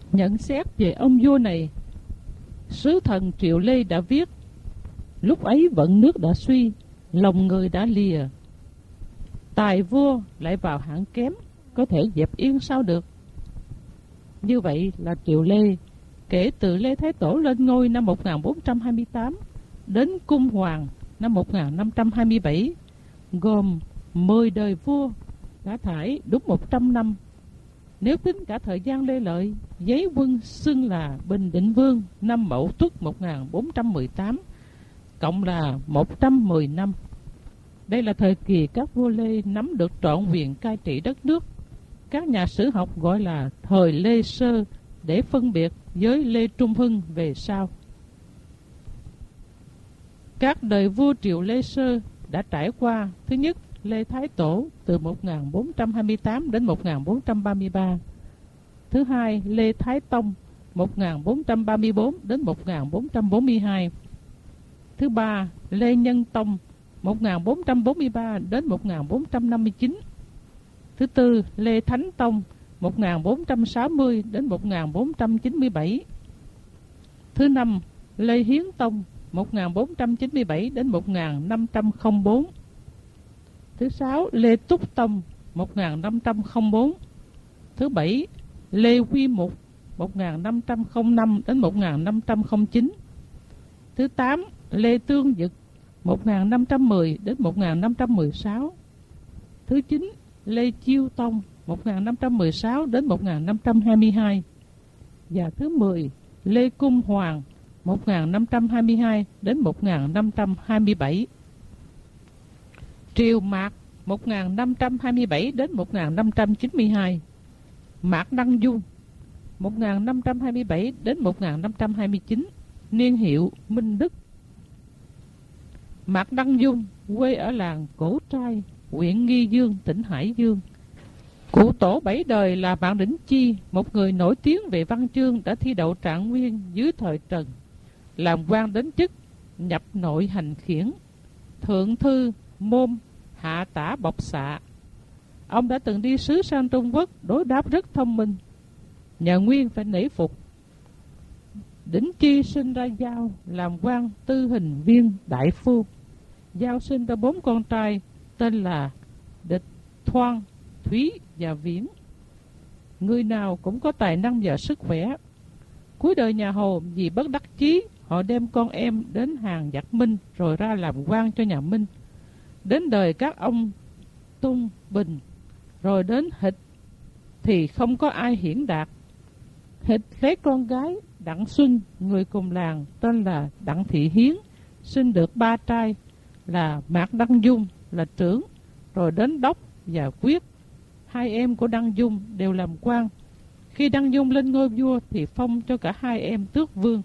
Nhận xét về ông vua này, sứ thần Triệu Lê đã viết: lúc ấy vận nước đã suy, lòng người đã lìa, tài vua lại vào hạng kém, có thể dẹp yên sao được. Như vậy là Triệu Lê kể từ Lê Thái Tổ lên ngôi năm 1428 đến cung hoàng năm 1527, gồm 10 đời vua, đã thải đúng 100 năm. Nếu tính cả thời gian Lê Lợi, giấy quân xưng là Bình Định Vương năm Mậu Tuất 1418, cộng là 110 năm. Đây là thời kỳ các vua Lê nắm được trọn quyền cai trị đất nước. Các nhà sử học gọi là thời Lê Sơ để phân biệt với Lê Trung Hưng về sau. Các đời vua Triệu Lê Sơ đã trải qua: thứ nhất, Lê Thái Tổ từ 1428 đến 1433. Thứ hai, Lê Thái Tông 1434 đến 1442. Thứ ba, Lê Nhân Tông 1443 đến 1459. Thứ tư, Lê Thánh Tông 1460 đến 1497. Thứ năm, Lê Hiến Tông 1497 đến 1504. Thứ sáu, Lê Túc Tông 1504. Thứ bảy, Lê Quy Mục 1505 đến 1509. Thứ tám, Lê Tương Dực 1510 đến 1516. Thứ chín, Lê Chiêu Tông 1516 đến 1522. Và thứ 10, Lê Cung Hoàng 1522 đến 1527. Triều Mạc 1527 đến 1592. Mạc Đăng Dung 1527 đến 1529, niên hiệu Minh Đức. Mạc Đăng Dung quê ở làng Cổ Trai, huyện Nghi Dương, tỉnh Hải Dương. Cụ tổ 7 đời là Mạc Đỉnh Chi, một người nổi tiếng về văn chương, đã thi đậu trạng nguyên dưới thời Trần, làm quan đến chức nhập nội hành khiển, thượng thư môn, hạ tả bộc xạ. Ông đã từng đi sứ sang Trung Quốc, đối đáp rất thông minh, nhà Nguyên phải nể phục. Đỉnh Chi sinh ra Giao, làm quan tư hình viên đại phu. Giao sinh ra 4 con trai tên là Địch, Thoan, Thúy và Viễn. Người nào cũng có tài năng và sức khỏe. Cuối đời nhà Hồ, vì bất đắc chí, họ đem con em đến hàng giặc Minh rồi ra làm quan cho nhà Minh. Đến đời các ông Tung, Bình, rồi đến Hịch thì không có ai hiển đạt. Hịch lấy con gái Đặng Xuân, người cùng làng, tên là Đặng Thị Hiến, sinh được 3 trai là Mạc Đăng Dung là trưởng, rồi đến Đốc và Quyết. 2 em của Đăng Dung đều làm quan. Khi Đăng Dung lên ngôi vua thì phong cho cả 2 em tước vương.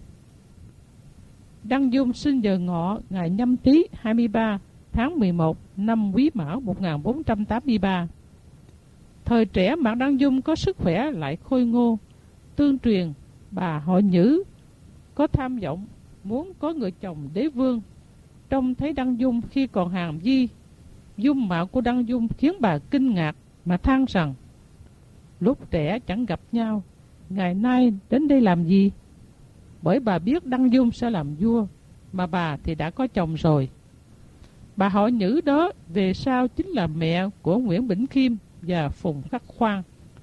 Đăng Dung sinh giờ Ngọ ngày Nhâm Tý 23 tháng 11 năm Quý Mão 1483. Thời trẻ Mạc Đăng Dung có sức khỏe lại khôi ngô. Tương truyền bà họ Nhữ có tham vọng muốn có người chồng đế vương. Trông thấy Đăng Dung khi còn hàm di, dung mạo của Đăng Dung khiến bà kinh ngạc mà than rằng: lúc trẻ chẳng gặp nhau, ngày nay đến đây làm gì? Bởi bà biết Đăng Dung sẽ làm vua, mà bà thì đã có chồng rồi. Bà họ Nhữ đó về sau chính là mẹ của Nguyễn Bỉnh Khiêm và Phùng Khắc Khoan.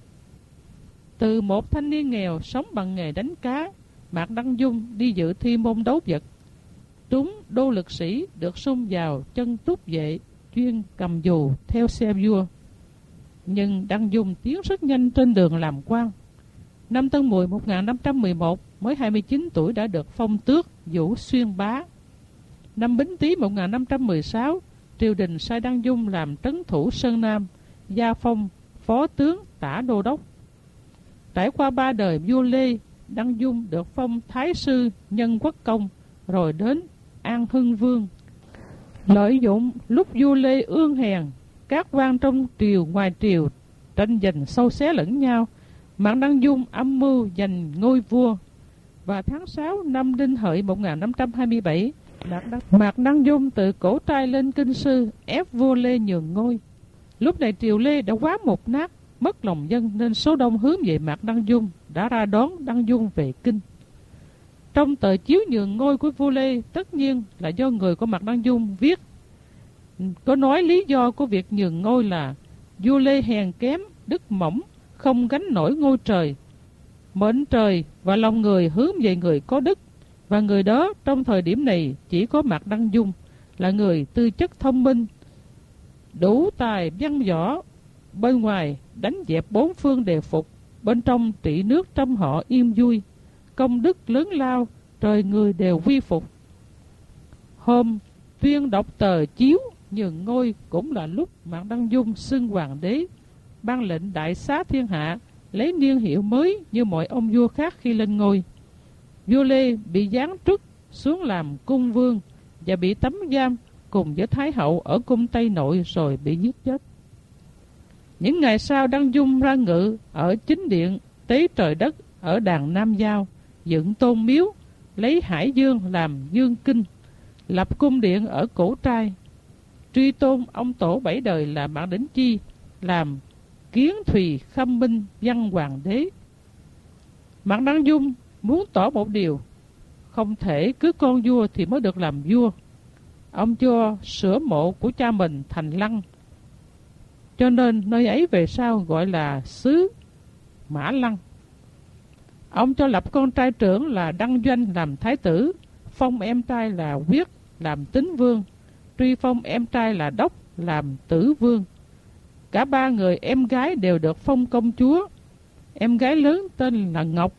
Từ một thanh niên nghèo sống bằng nghề đánh cá, Mạc Đăng Dung đi dự thi môn đấu vật, trúng đô lực sĩ, được xung vào chân túc vệ, chuyên cầm dù theo xe vua. Nhưng Đăng Dung tiến rất nhanh trên đường làm quan. Năm Tân Mùi 1511, mới 29 tuổi đã được phong tước Vũ Xuyên Bá. Năm Bính Tý 1516, triều đình sai Đăng Dung làm trấn thủ Sơn Nam, gia phong phó tướng tả đô đốc. Trải qua 3 đời vua Lê, Đăng Dung được phong Thái sư Nhân Quốc Công, rồi đến An Hưng Vương. Lợi dụng lúc vua Lê ương hèn, các quan trong triều ngoài triều tranh giành sâu xé lẫn nhau, Mạc Đăng Dung âm mưu giành ngôi vua. Và tháng 6 năm Đinh Hợi 1527, Mạc Đăng Dung từ Cổ Trai lên Kinh Sư ép vua Lê nhường ngôi. Lúc này triều Lê đã quá mục nát, mất lòng dân nên số đông hướng về Mạc Đăng Dung đã ra đón Đăng Dung về kinh. Trong tờ chiếu nhường ngôi của vua Lê tất nhiên là do người của Mạc Đăng Dung viết. Có nói lý do của việc nhường ngôi là vua Lê hèn kém, đức mỏng, không gánh nổi ngôi trời. Mệnh trời và lòng người hướng về người có đức, và người đó trong thời điểm này chỉ có Mạc Đăng Dung là người tư chất thông minh, đủ tài văn võ, bên ngoài đánh dẹp bốn phương đề phục, bên trong trị nước trăm họ yên vui, công đức lớn lao, trời người đều quy phục. Hôm tuyên đọc tờ chiếu nhường ngôi cũng là lúc Mạc Đăng Dung xưng hoàng đế, ban lệnh đại xá thiên hạ, lấy niên hiệu mới như mọi ông vua khác khi lên ngôi. Vua Lê bị giáng truất xuống làm cung vương và bị tắm giam cùng với Thái hậu ở cung Tây Nội rồi bị giết chết. Những ngày sau, Đăng Dung ra ngự ở chính điện tế trời đất ở đàn Nam Giao, dựng tôn miếu, lấy Hải Dương làm dương kinh, lập cung điện ở Cổ Trai, truy tôn ông tổ 7 đời là Mạc Đỉnh Chi làm Kiến Thùy Khâm Minh văn hoàng đế. Mạc Đăng Dung muốn tỏ một điều: không thể cứ con vua thì mới được làm vua. Ông cho sửa mộ của cha mình thành lăng, cho nên nơi ấy về sau gọi là xứ Mã Lăng. Ông cho lập con trai trưởng là Đăng Doanh làm thái tử, phong em trai là Quyết làm tín vương, truy phong em trai là Đốc làm tử vương. Cả ba người em gái đều được phong công chúa. Em gái lớn tên là Ngọc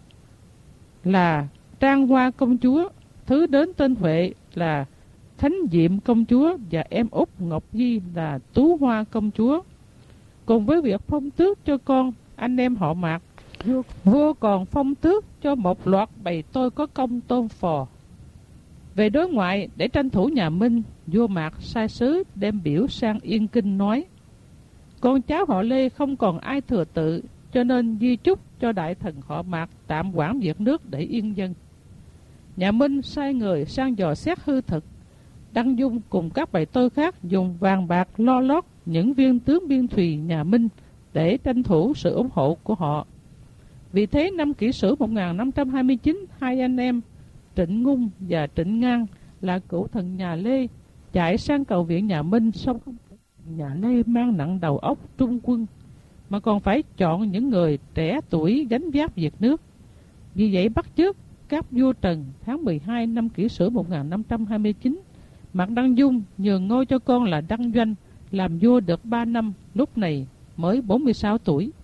là Trang Hoa công chúa, thứ đến tên Huệ là Khánh Diệm công chúa, và em út Ngọc Di là Tú Hoa công chúa. Cùng với việc phong tước cho con anh em họ Mạc, vua còn phong tước cho một loạt bầy tôi có công tôn phò. Về đối ngoại, để tranh thủ nhà Minh, vua Mạc sai sứ đem biểu sang Yên Kinh nói: con cháu họ Lê không còn ai thừa tự, cho nên di chúc cho đại thần họ Mạc tạm quản việc nước để yên dân. Nhà Minh sai người sang dò xét hư thực. Đăng Dung cùng các bầy tôi khác dùng vàng bạc lo lót những viên tướng biên thùy nhà Minh để tranh thủ sự ủng hộ của họ. Vì thế năm Kỷ Sửu 1529, hai anh em Trịnh Ngung và Trịnh Ngang là cựu thần nhà Lê chạy sang cầu viện nhà Minh, xong nhà Lê mang nặng đầu óc trung quân, mà còn phải chọn những người trẻ tuổi gánh vác việc nước. Vì vậy bắt chước các vua Trần tháng 12 năm Kỷ Sửu 1529, Mạc Đăng Dung nhường ngôi cho con là Đăng Doanh làm vua được 3 năm, lúc này mới 46 tuổi.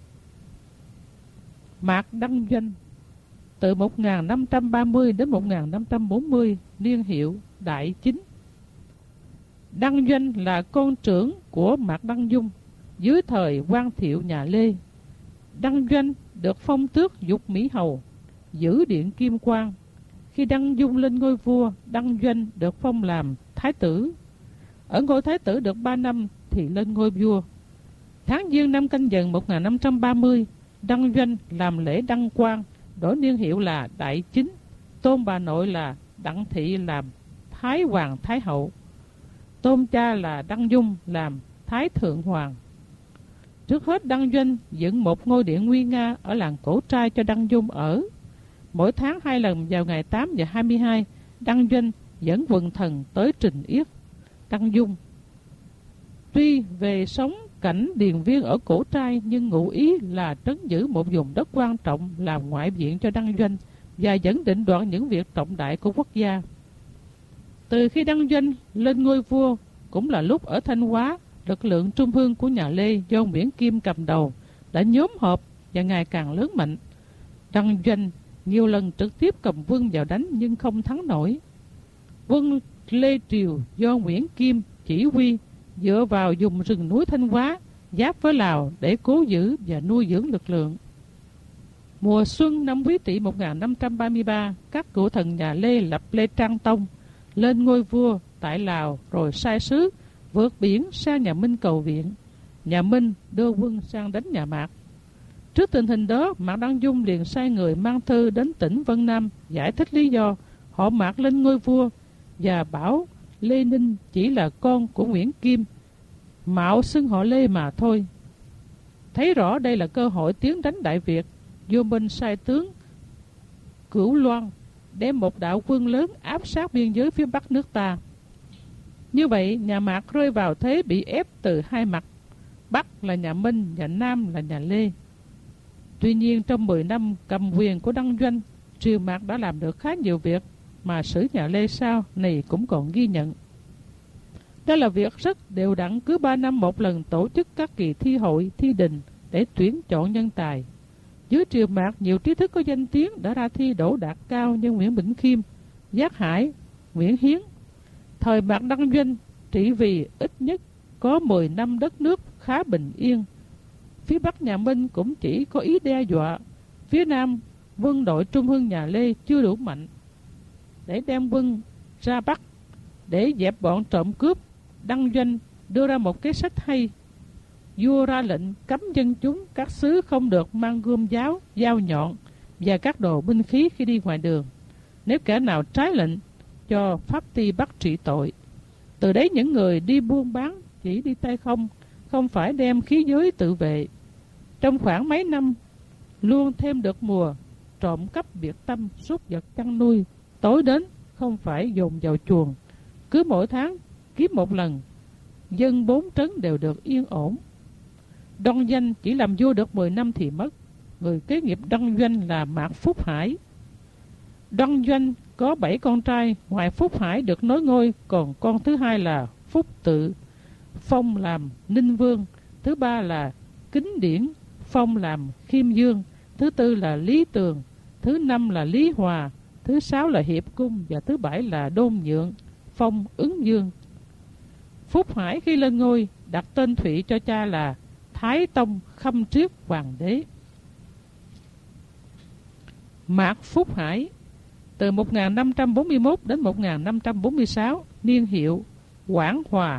Mạc Đăng Doanh từ 1530 đến 1540, niên hiệu Đại Chính. Đăng Doanh là con trưởng của Mạc Đăng Dung dưới thời Quan Thiệu nhà Lê. Đăng Doanh được phong tước Dục Mỹ Hầu, giữ điện Kim Quang. Khi Đăng Dung lên ngôi vua, Đăng Doanh được phong làm thái tử. Ở ngôi thái tử được 3 năm thì lên ngôi vua. Tháng Giêng năm Canh Dần 1530, Đăng Doanh làm lễ đăng quang, đổi niên hiệu là Đại Chính, tôn bà nội là Đặng Thị làm Thái Hoàng Thái Hậu, tôn cha là Đăng Dung làm Thái Thượng Hoàng. Trước hết Đăng Doanh dựng một ngôi điện nguy nga ở làng Cổ Trai cho Đăng Dung ở. Mỗi tháng 2 lần vào ngày 8 và 22, Đăng Doanh dẫn quần thần tới trình yết Đăng Dung. Tuy về sống cảnh điền viên ở Cổ Trai, nhưng ngụ ý là trấn giữ một vùng đất quan trọng làm ngoại viện cho Đăng Doanh và dẫn định đoạt những việc trọng đại của quốc gia. Từ khi Đăng Doanh lên ngôi vua cũng là lúc ở Thanh Hóa, lực lượng trung hương của nhà Lê do Nguyễn Kim cầm đầu đã nhóm họp và ngày càng lớn mạnh. Đăng Doanh nhiều lần trực tiếp cầm quân vào đánh nhưng không thắng nổi. Quân Lê Triều do Nguyễn Kim chỉ huy dựa vào vùng rừng núi Thanh Hóa giáp với Lào để cố giữ và nuôi dưỡng lực lượng. Mùa xuân năm Quý Tỵ 1533, các cựu thần nhà Lê lập Lê Trang Tông lên ngôi vua tại Lào, rồi sai sứ vượt biển sang nhà Minh cầu viện. Nhà Minh đưa quân sang đánh nhà Mạc. Trước tình hình đó, Mạc Đăng Dung liền sai người mang thư đến tỉnh Vân Nam giải thích lý do họ Mạc lên ngôi vua và bảo Lê Ninh chỉ là con của Nguyễn Kim, mạo xưng họ Lê mà thôi. Thấy rõ đây là cơ hội tiến đánh Đại Việt, vua Minh sai tướng Cửu Loan đem một đạo quân lớn áp sát biên giới phía bắc nước ta. Như vậy, nhà Mạc rơi vào thế bị ép từ hai mặt, bắc là nhà Minh và nam là nhà Lê. Tuy nhiên, trong 10 năm cầm quyền của Đăng Doanh, triều Mạc đã làm được khá nhiều việc mà sử nhà Lê sau này cũng còn ghi nhận. Đó là việc rất đều đặn, cứ 3 năm một lần tổ chức các kỳ thi hội, thi đình để tuyển chọn nhân tài. Dưới triều Mạc, nhiều trí thức có danh tiếng đã ra thi đỗ đạt cao như Nguyễn Bỉnh Khiêm, Giác Hải, Nguyễn Hiến. Thời Mạc Đăng Doanh trị vì ít nhất có 10 năm đất nước khá bình yên. Phía bắc nhà Minh cũng chỉ có ý đe dọa. Phía nam, quân đội Trung Hưng nhà Lê chưa đủ mạnh để đem quân ra Bắc để dẹp bọn trộm cướp. Đăng Doanh đưa ra một kế sách hay. Vua ra lệnh cấm dân chúng các xứ không được mang gươm giáo, dao nhọn và các đồ binh khí khi đi ngoài đường. Nếu kẻ nào trái lệnh, cho pháp ty bắt trị tội. Từ đấy những người đi buôn bán chỉ đi tay không phải đem khí giới tự vệ. Trong khoảng mấy năm, luôn thêm được mùa trộm cắp biệt tâm, súc vật chăn nuôi. Tối đến không phải dồn vào chuồng. Cứ mỗi tháng kiếm một lần, dân 4 trấn đều được yên ổn. Đăng Doanh chỉ làm vua được 10 năm thì mất. Người kế nghiệp Đăng Doanh là Mạc Phúc Hải. Đăng Doanh có 7 con trai, ngoài Phúc Hải được nối ngôi, còn con thứ hai là Phúc Tự, phong làm Ninh Vương. Thứ ba là Kính Điển, phong làm Khiêm Dương. Thứ tư là Lý Tường. Thứ năm là Lý Hòa. Thứ sáu là Hiệp Cung. Và thứ bảy là Đôn Nhượng, phong Ứng Dương. Phúc Hải khi lên ngôi đặt tên Thụy cho cha là Thái Tông Khâm Triết Hoàng đế. Mạc Phúc Hải từ 1541 đến 1546, niên hiệu Quảng Hòa.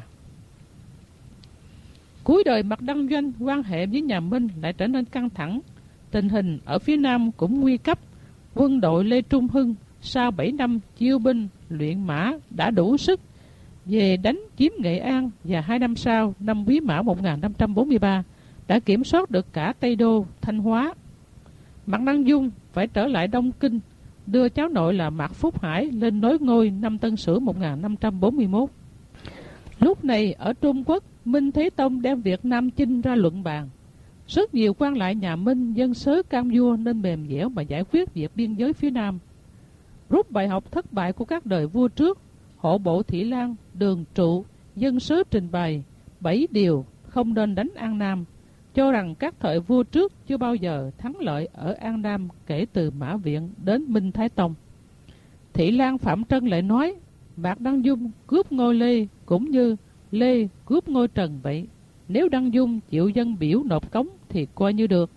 Cuối đời Mạc Đăng Doanh, quan hệ với nhà Minh lại trở nên căng thẳng. Tình hình ở phía Nam cũng nguy cấp. Quân đội Lê Trung Hưng sau 7 năm chiêu binh luyện mã đã đủ sức về đánh chiếm Nghệ An, và 2 năm sau, năm Quý Mão 1543, đã kiểm soát được cả Tây Đô, Thanh Hóa. Mạc Đăng Dung phải trở lại Đông Kinh, đưa cháu nội là Mạc Phúc Hải lên nối ngôi năm Tân Sửu 1541. Lúc này ở Trung Quốc, Minh Thế Tông đem việc Nam Chinh ra luận bàn. Rất nhiều quan lại nhà Minh dân sớ cam vua nên mềm dẻo mà giải quyết việc biên giới phía Nam. Rút bài học thất bại của các đời vua trước, Hộ Bộ Thị Lang, Đường Trụ, dân sớ trình bày 7 điều không nên đánh An Nam, cho rằng các thời vua trước chưa bao giờ thắng lợi ở An Nam kể từ Mã Viện đến Minh Thái Tông. Thị Lang Phạm Trân lại nói, Mạc Đăng Dung cướp ngôi Lê cũng như Lê cướp ngôi Trần vậy. Nếu Đăng Dung chịu dân biểu nộp cống thì coi như được.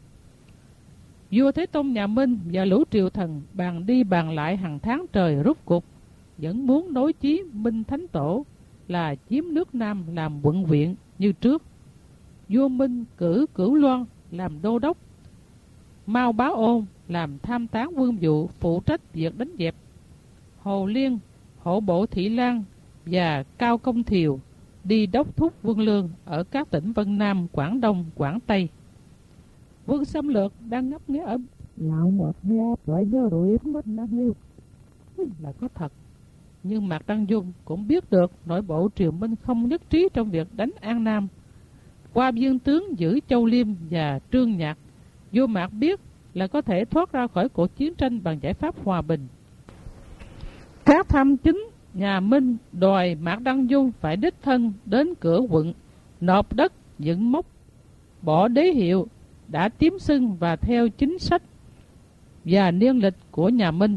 Vua Thế Tông nhà Minh và lũ triều thần bàn đi bàn lại hàng tháng trời, rút cuộc vẫn muốn nối chí Minh Thánh Tổ là chiếm nước Nam làm quận huyện như trước. Vua Minh cử Cửu Loan làm đô đốc, Mao Bá Ôn làm tham tán quân vụ phụ trách việc đánh dẹp. Hồ Liên, Hộ Bộ Thị Lang và Cao Công Thiều đi đốc thúc quân lương ở các tỉnh Vân Nam, Quảng Đông, Quảng Tây. Quân xâm lược đang ngấp nghé ở lão một nghe gọi nhớ rồi mất năng liêu là có thật. Nhưng Mạc Đăng Dung cũng biết được nội bộ triều Minh không nhất trí trong việc đánh An Nam. Qua viên tướng giữ Châu Liêm và Trương Nhạc, vua Mạc biết là có thể thoát ra khỏi cuộc chiến tranh bằng giải pháp hòa bình. Các tham chính nhà Minh đòi Mạc Đăng Dung phải đích thân đến cửa quận, nộp đất, dựng mốc, bỏ đế hiệu đã tiếm xưng và theo chính sách và niên lịch của nhà Minh.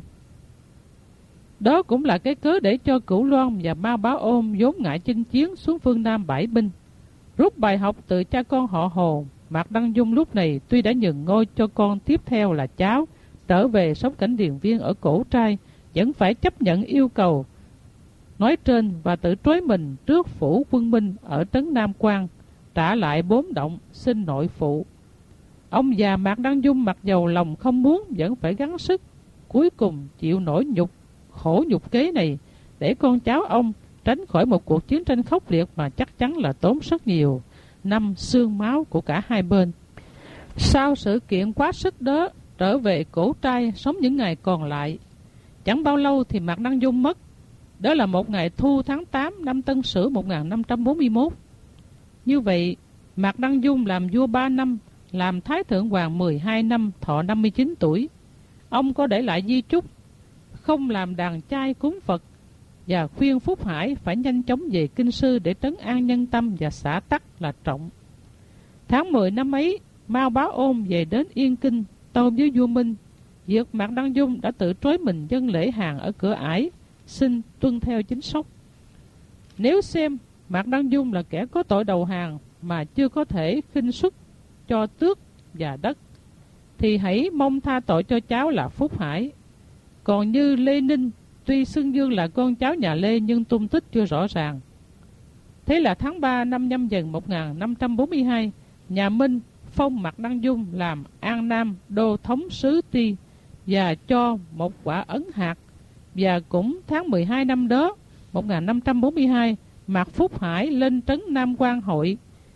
Đó cũng là cái cớ để cho Cửu Loan và Mao Bá Ôn vốn ngại chinh chiến xuống phương Nam bãi binh. Rút bài học từ cha con họ Hồ, Mạc Đăng Dung lúc này tuy đã nhường ngôi cho con tiếp theo là cháu trở về sống cảnh Điền Viên ở Cổ Trai, vẫn phải chấp nhận yêu cầu nói trên và tự trói mình trước phủ quân Minh ở trấn Nam Quan, trả lại 4 động xin nội phụ. Ông già Mạc Đăng Dung mặc dầu lòng không muốn vẫn phải gắng sức, cuối cùng chịu nổi khổ nhục kế này để con cháu ông tránh khỏi một cuộc chiến tranh khốc liệt mà chắc chắn là tốn rất nhiều. năm xương máu của cả hai bên. Sau sự kiện quá sức đó, trở về cổ trai sống những ngày còn lại. Chẳng bao lâu thì Mạc Đăng Dung mất. Đó là một ngày thu tháng 8 năm Tân Sửu 1541. Như vậy, Mạc Đăng Dung làm vua 3 năm, làm Thái Thượng Hoàng 12 năm, thọ 59 tuổi. Ông có để lại di chúc không làm đàn chay cúng Phật và khuyên Phúc Hải phải nhanh chóng về Kinh Sư để trấn an nhân tâm và xả tắc là trọng. Tháng 10 năm ấy, Mao Bá Ôn về đến Yên Kinh tâu với vua Minh việc Mạc Đăng Dung đã tự trói mình dâng lễ hàng ở cửa ải, xin tuân theo chính sách. Nếu xem Mạc Đăng Dung là kẻ có tội đầu hàng mà chưa có thể khinh suất cho tước và đất, thì hãy mong tha tội cho cháu là Phúc Hải. Còn như Lê Ninh, tuy xưng dương là con cháu nhà Lê nhưng tung tích chưa rõ ràng. Thế là tháng 3 năm Nhâm Dần 1542, nhà Minh phong Mạc Đăng Dung làm An Nam đô thống sứ Ti và cho một quả ấn hạt. Và cũng tháng 12 năm đó, 1542, Mạc Phúc Hải lên trấn Nam Quan Hội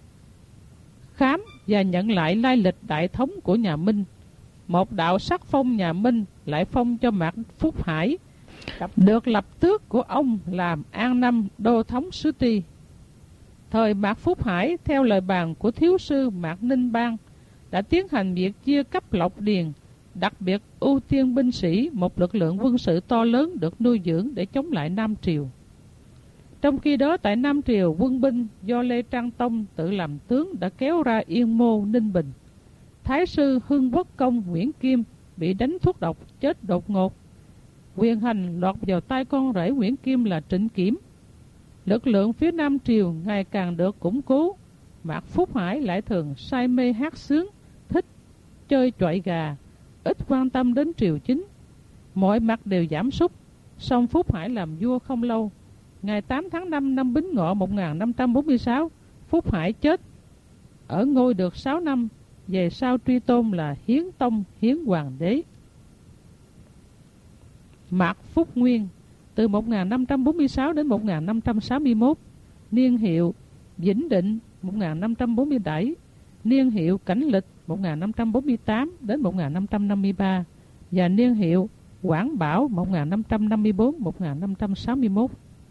khám và nhận lại lai lịch đại thống của nhà Minh. Một đạo sắc phong nhà Minh lại phong cho Mạc Phúc Hải được lập tước của ông làm An Nam đô thống sứ Ti. Thời Mạc Phúc Hải theo lời bàn của thiếu sư Mạc Ninh Bang đã tiến hành việc chia cấp lộc điền, đặc biệt ưu tiên binh sĩ, một lực lượng quân sự to lớn được nuôi dưỡng để chống lại Nam Triều. Trong khi đó tại Nam Triều, quân binh do Lê Trang Tông tự làm tướng đã kéo ra Yên Mô, Ninh Bình. Thái sư Hưng Quốc Công Nguyễn Kim bị đánh thuốc độc chết đột ngột. Quyền hành lọt vào tay con rể Nguyễn Kim là Trịnh Kiểm. Lực lượng phía Nam Triều ngày càng được củng cố. Mạc Phúc Hải lại thường say mê hát sướng, thích chơi chọi gà, ít quan tâm đến triều chính. Mọi mặt đều giảm sút. Song Phúc Hải làm vua không lâu. Ngày 8 tháng 5 năm Bính Ngọ 1546, Phúc Hải chết ở ngôi được 6 năm, về sau truy tôn là Hiến Tông, Hiến Hoàng đế. Mạc Phúc Nguyên từ 1546 đến 1561, niên hiệu Vĩnh Định 1547, niên hiệu Cảnh Lịch 1548 đến 1553 và niên hiệu Quảng Bảo 1554-1561.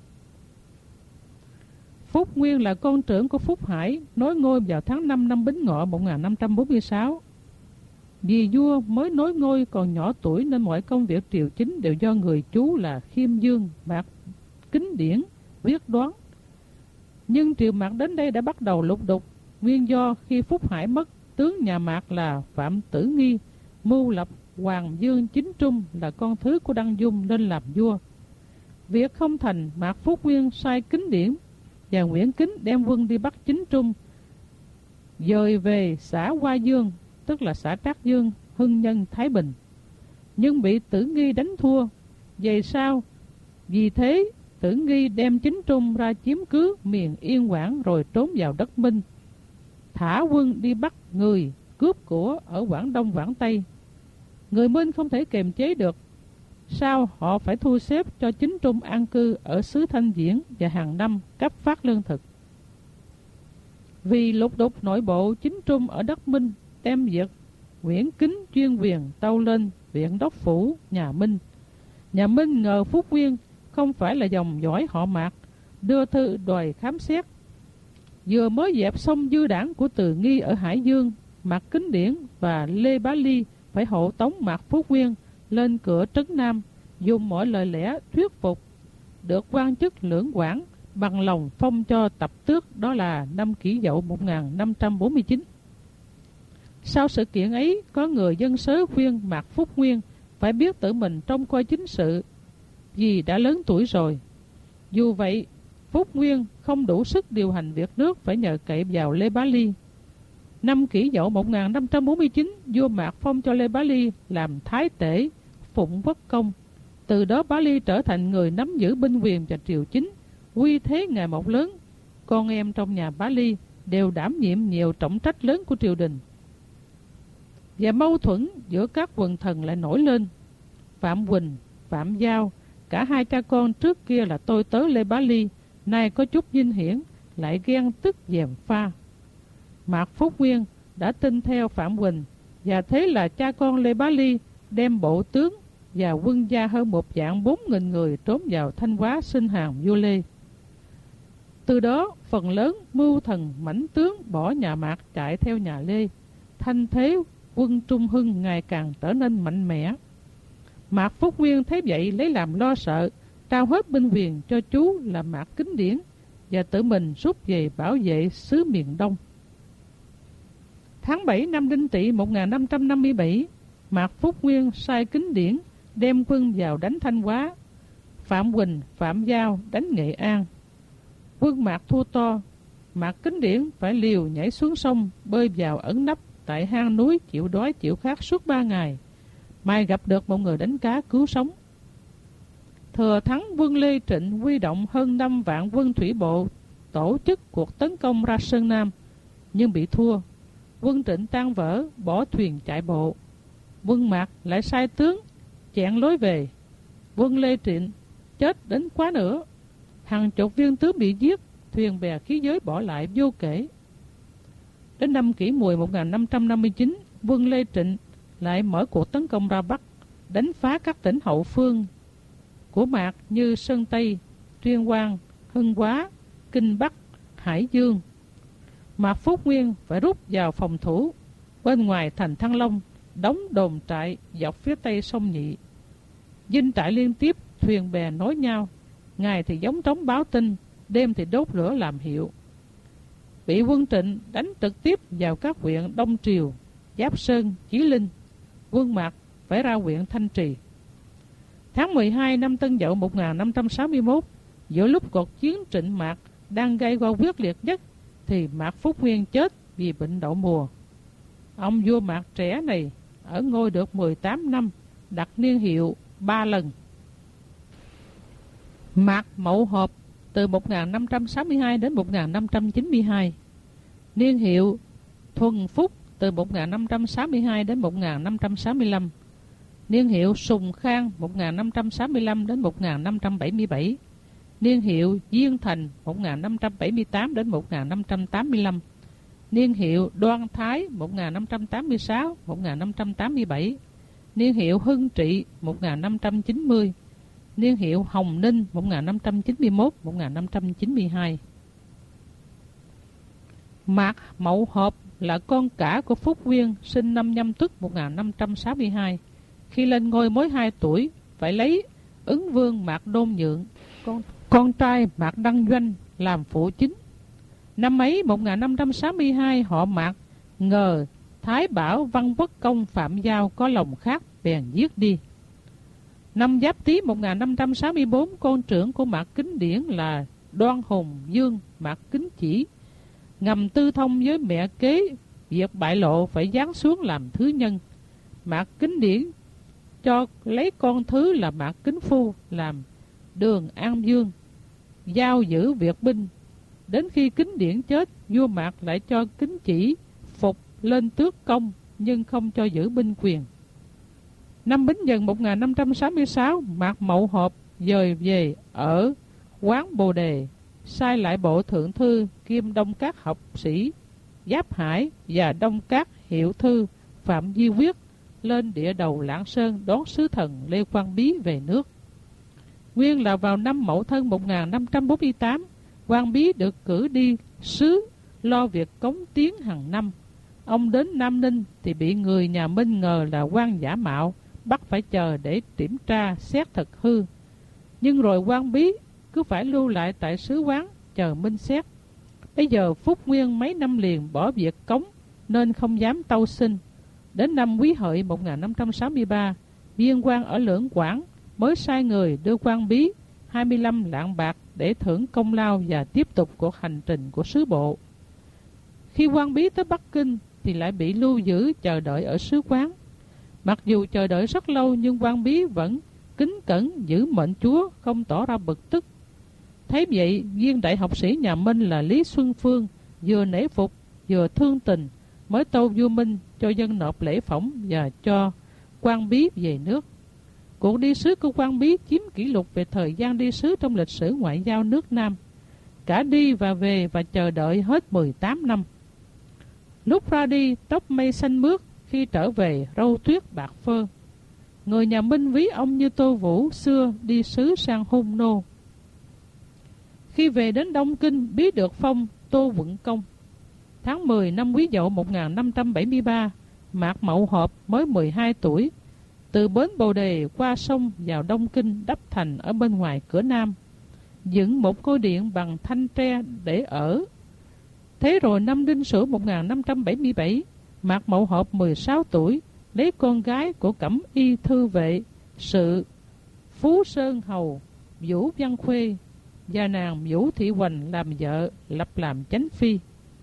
Phúc Nguyên là con trưởng của Phúc Hải, nối ngôi vào tháng 5 năm Bính Ngọ 1546. Vì vua mới nối ngôi còn nhỏ tuổi nên mọi công việc triều chính đều do người chú là Khiêm Dương, Mạc Kính Điển quyết đoán. Nhưng triều Mạc đến đây đã bắt đầu lục đục, nguyên do khi Phúc Hải mất, tướng nhà Mạc là Phạm Tử Nghi mưu lập Hoàng Dương Chính Trung là con thứ của Đăng Dung lên làm vua. Việc không thành, Mạc Phúc Nguyên sai Kính Điển và Nguyễn Kính đem quân đi bắt Chính Trung, dời về xã Hoa Dương, tức là xã Trác Dương, Hưng Nhân, Thái Bình, nhưng bị Tử Nghi đánh thua. Về sau, vì thế Tử Nghi đem Chính Trung ra chiếm cứ miền Yên Quảng rồi trốn vào đất Minh, thả quân đi bắt người cướp của ở Quảng Đông, Quảng Tây. Người Minh không thể kiềm chế được, sau họ phải thu xếp cho Chính Trung an cư ở xứ Thanh Viễn và hàng năm cấp phát lương thực. Vì lục đục nội bộ, Chính Trung ở đất Minh đem việc Nguyễn Kính chuyên quyền tâu lên viện đốc phủ nhà Minh. Nhà Minh ngờ Phúc Nguyên không phải là dòng dõi họ Mạc, đưa thư đòi khám xét. Vừa mới dẹp xong dư đảng của Từ Nghi ở Hải Dương, Mạc Kính Điển và Lê Bá Ly phải hộ tống Mạc Phúc Nguyên lên cửa trấn Nam, dùng mọi lời lẽ thuyết phục, được quan chức lưỡng quảng bằng lòng phong cho tập tước, đó là năm Kỷ Dậu 1549. Sau sự kiện ấy, có người dân sớ khuyên Mạc Phúc Nguyên phải biết tự mình trông coi chính sự, vì đã lớn tuổi rồi. Dù vậy, Phúc Nguyên không đủ sức điều hành việc nước, phải nhờ cậy vào Lê Bá Ly. Năm Kỷ Dậu 1549, vua Mạc phong cho Lê Bá Ly làm Thái Tể, Phụng Quốc Công. Từ đó Bá Ly trở thành người nắm giữ binh quyền và triều chính, uy thế ngày một lớn. Con em trong nhà Bá Ly đều đảm nhiệm nhiều trọng trách lớn của triều đình. Và mâu thuẫn giữa các quần thần lại nổi lên. Phạm Quỳnh, Phạm Giao, cả hai cha con trước kia là tôi tớ Lê Bá Ly, nay có chút vinh hiển, lại ghen tức gièm pha. Mạc Phúc Nguyên đã tin theo Phạm Huỳnh, và thế là cha con Lê Bá Ly đem bộ tướng và quân gia hơn 1.400.000 người trốn vào Thanh Hóa xin hàng vua Lê. Từ đó phần lớn mưu thần mãnh tướng bỏ nhà Mạc chạy theo nhà Lê. Thanh thế quân Trung Hưng ngày càng trở nên mạnh mẽ. Mạc Phúc Nguyên thấy vậy lấy làm lo sợ, trao hết binh quyền cho chú là Mạc Kính Điển và tự mình rút về bảo vệ xứ miền Đông. Tháng 7 năm Đinh Tỵ 1557, Mạc Phúc Nguyên sai Kính Điển đem quân vào đánh Thanh Hóa. Phạm Huỳnh, Phạm Giao đánh Nghệ An. Quân Mạc thua to, Mạc Kính Điển phải liều nhảy xuống sông, bơi vào ẩn nấp tại hang núi, chịu đói chịu khát suốt 3 ngày. May gặp được một người đánh cá cứu sống. Thừa thắng, quân Lê Trịnh huy động hơn 5 vạn quân thủy bộ tổ chức cuộc tấn công ra Sơn Nam, nhưng bị thua. Quân Trịnh tan vỡ, bỏ thuyền chạy bộ. Quân Mạc lại sai tướng chẹn lối về. Quân Lê Trịnh chết đến quá nửa, hàng chục viên tướng bị giết, thuyền bè khí giới bỏ lại vô kể. Đến năm Kỷ Mùi 1559, quân Lê Trịnh lại mở cuộc tấn công ra Bắc, đánh phá các tỉnh hậu phương của Mạc như Sơn Tây, Tuyên Quang, Hưng Hóa, Kinh Bắc, Hải Dương. Mạc Phúc Nguyên phải rút vào phòng thủ bên ngoài thành Thăng Long, đóng đồn trại dọc phía tây sông Nhị. Dinh trại liên tiếp, thuyền bè nối nhau, ngày thì gióng trống báo tin, đêm thì đốt lửa làm hiệu. Bị quân Trịnh đánh trực tiếp vào các huyện Đông Triều, Giáp Sơn, Chí Linh. Quân Mạc phải ra huyện Thanh Trì. Tháng 12 năm Tân Dậu 1561, giữa lúc cuộc chiến Trịnh Mạc đang gây go quyết liệt nhất, thì Mạc Phúc Nguyên chết vì bệnh đậu mùa. Ông vua Mạc trẻ này ở ngôi được 18 năm, đặt niên hiệu 3 lần. Mạc Mậu Hợp từ 1562 đến 1592. Niên hiệu Thuần Phúc từ 1562 đến 1565. Niên hiệu Sùng Khang 1565 đến 1577. Niên hiệu Diên Thành 1578 đến 1585. Niên hiệu Đoan Thái 1586-1587. Niên hiệu Hưng Trị 1590. Niên hiệu Hồng Ninh 1591-1592. Mạc Mậu Hợp là con cả của Phúc Nguyên, sinh năm Nhâm Tuất 1562. Khi lên ngôi mới 2 tuổi, phải lấy Ứng Vương Mạc Đôn Nhượng, con trai Mạc Đăng Doanh làm phụ chính. Năm ấy 1562, họ Mạc ngờ Thái Bảo Văn Quốc Công Phạm Giao có lòng khác, bèn giết đi. Năm Giáp Tý 1564, con trưởng của Mạc Kính Điển là Đoan Hùng Dương Mạc Kính Chỉ ngầm tư thông với mẹ kế việc bại lộ, phải giáng xuống làm thứ nhân. Mạc Kính Điển cho lấy con thứ là Mạc Kính Phu làm Đường An Dương, giao giữ việc binh. Đến khi Kính Điển chết, vua Mạc lại cho Kính Chỉ phục lên tước công, nhưng không cho giữ binh quyền. Năm Bính Dần 1566, Mạc Mậu Hợp dời về ở quán Bồ Đề, sai lại bộ thượng thư kiêm đông các học sĩ Giáp Hải và đông các hiệu thư Phạm Di Quyết lên địa đầu Lạng Sơn đón sứ thần Lê Quang Bí về nước. Nguyên là vào năm Mậu Thân 1548, Quang Bí được cử đi sứ lo việc cống tiến hàng năm. Ông đến Nam Ninh thì bị người nhà Minh ngờ là quan giả mạo, bắt phải chờ để kiểm tra xét thực hư. Nhưng rồi Quang Bí cứ phải lưu lại tại sứ quán chờ minh xét. Bây giờ Phúc Nguyên mấy năm liền bỏ việc cống nên không dám tâu xin. Đến năm Quý Hợi 1563, viên quan ở Lưỡng Quảng mới sai người đưa Quang Bí 25 lạng bạc để thưởng công lao và tiếp tục cuộc hành trình của sứ bộ. Khi Quang Bí tới Bắc Kinh thì lại bị lưu giữ chờ đợi ở sứ quán. Mặc dù chờ đợi rất lâu nhưng Quang Bí vẫn kính cẩn giữ mệnh chúa, không tỏ ra bực tức. Thấy vậy, viên đại học sĩ nhà Minh là Lý Xuân Phương vừa nể phục vừa thương tình, mới tâu vua Minh cho dân nộp lễ phỏng và cho Quang Bí về nước. Cuộc đi sứ của Quang Bí chiếm kỷ lục về thời gian đi sứ trong lịch sử ngoại giao nước Nam. Cả đi và về và chờ đợi hết 18 năm. Lúc ra đi tóc mây xanh mướt, khi trở về râu tuyết bạc phơ. Người nhà Minh ví ông như Tô Vũ xưa đi sứ sang Hung Nô. Khi về đến Đông Kinh bí được phong Tô Quận Công. Tháng 10 năm Quý Dậu 1573, Mạc Mậu Hợp mới 12 tuổi, từ bến Bồ Đề qua sông vào Đông Kinh đắp thành ở bên ngoài cửa Nam, dựng một ngôi điện bằng thanh tre để ở. Thế rồi năm Đinh Sửu 1577, Mạc Mậu Hợp 16 tuổi, lấy con gái của Cẩm Y Thư Vệ sự Phú Sơn Hầu Vũ Văn Khuê và nàng Vũ Thị Hoành làm vợ, lập làm chánh phi.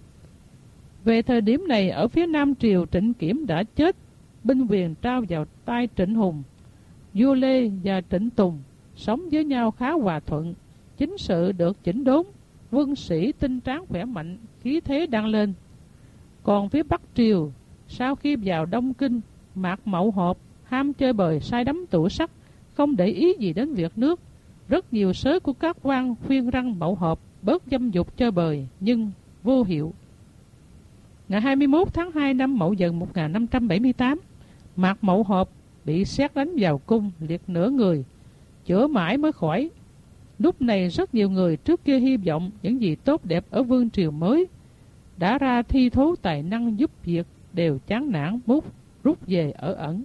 Về thời điểm này, ở phía Nam triều Trịnh Kiểm đã chết, binh quyền trao vào tay Trịnh Hùng. Vua Lê và Trịnh Tùng sống với nhau khá hòa thuận, chính sự được chỉnh đốn, quân sĩ tinh tráng khỏe mạnh, khí thế đang lên. Còn phía Bắc triều, sau khi vào Đông Kinh, Mạc Mậu Hợp ham chơi bời, say đắm tủ sắc, không để ý gì đến việc nước. Rất nhiều sớ của các quan khuyên răn Mậu Hợp bớt dâm dục chơi bời, nhưng vô hiệu. Ngày 21 tháng 2 năm Mậu Dần 1578, Mạc Mậu Hợp bị sét đánh vào cung, liệt nửa người, chữa mãi mới khỏi. Lúc này rất nhiều người trước kia hy vọng những gì tốt đẹp ở vương triều mới đã ra thi thố tài năng giúp việc đều chán nản rút về ở ẩn.